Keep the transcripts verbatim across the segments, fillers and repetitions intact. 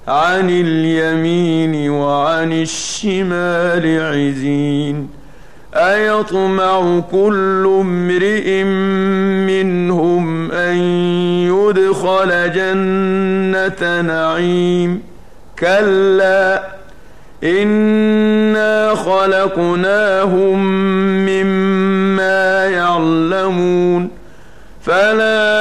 عن اليمين وعن الشمال عزين أيطمع كل امرئ منهم أن يدخل جنة نعيم كلا إنا خلقناهم مما يعلمون فلا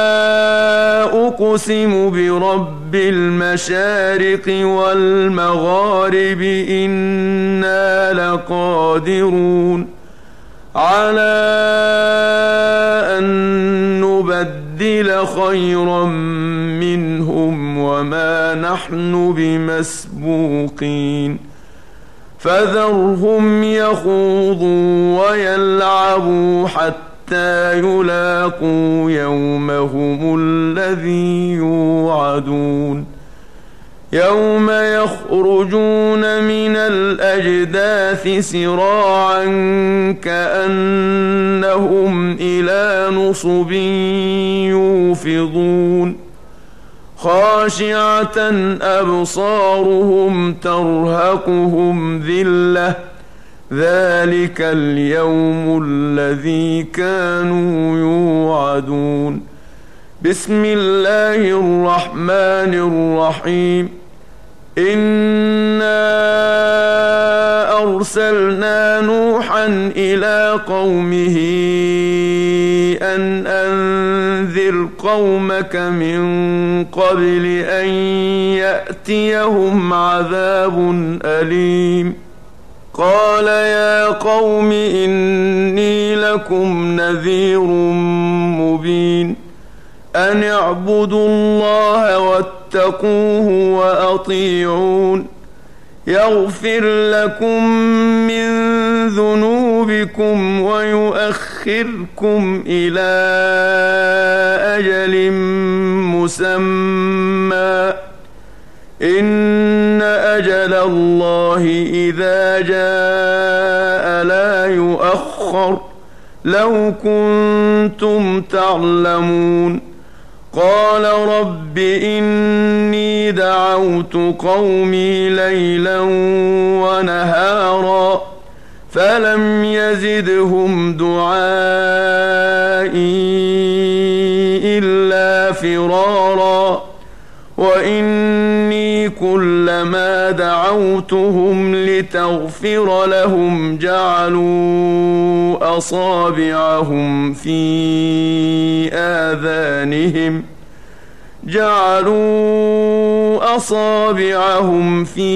أقسم برب المشارق والمغارب إنا لقادرون على أن نبدل خيرا منهم وما نحن بمسبوقين فذرهم يخوضوا ويلعبوا حتى يلاقوا يومهم الذي يوعدون يوم يخرجون من الأجداث سراعا كأنهم إلى نصب يوفضون خاشعة أبصارهم ترهقهم ذلة ذلك اليوم الذي كانوا يوعدون بسم الله الرحمن الرحيم إنا أرسلنا نوحا إلى قومه أن أنذر قومك من قبل أن يأتيهم عذاب أليم قال يا قوم إني لكم نذير مبين أن اعبدوا الله واتقوه وأطيعون يغفر لكم من ذنوبكم ويؤخركم إلى أجل مسمى إن أجل الله إذا جاء لا يؤخر لو كنتم تعلمون قال رب إني دعوت قومي ليلا ونهارا فلم يزدهم دعائي إلا فرارا وإني كلما دعوتهم لتغفر لهم جعلوا أصابعهم في آذانهم جعلوا أصابعهم في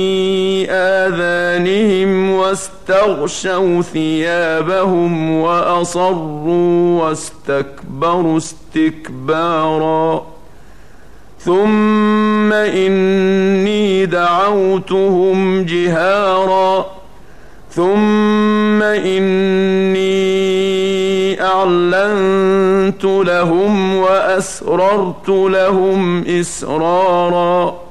آذانهم واستغشوا ثيابهم وأصروا واستكبروا استكبارا ثم إني دعوتهم جهارا ثم إني أعلنت لهم وأسررت لهم إسرارا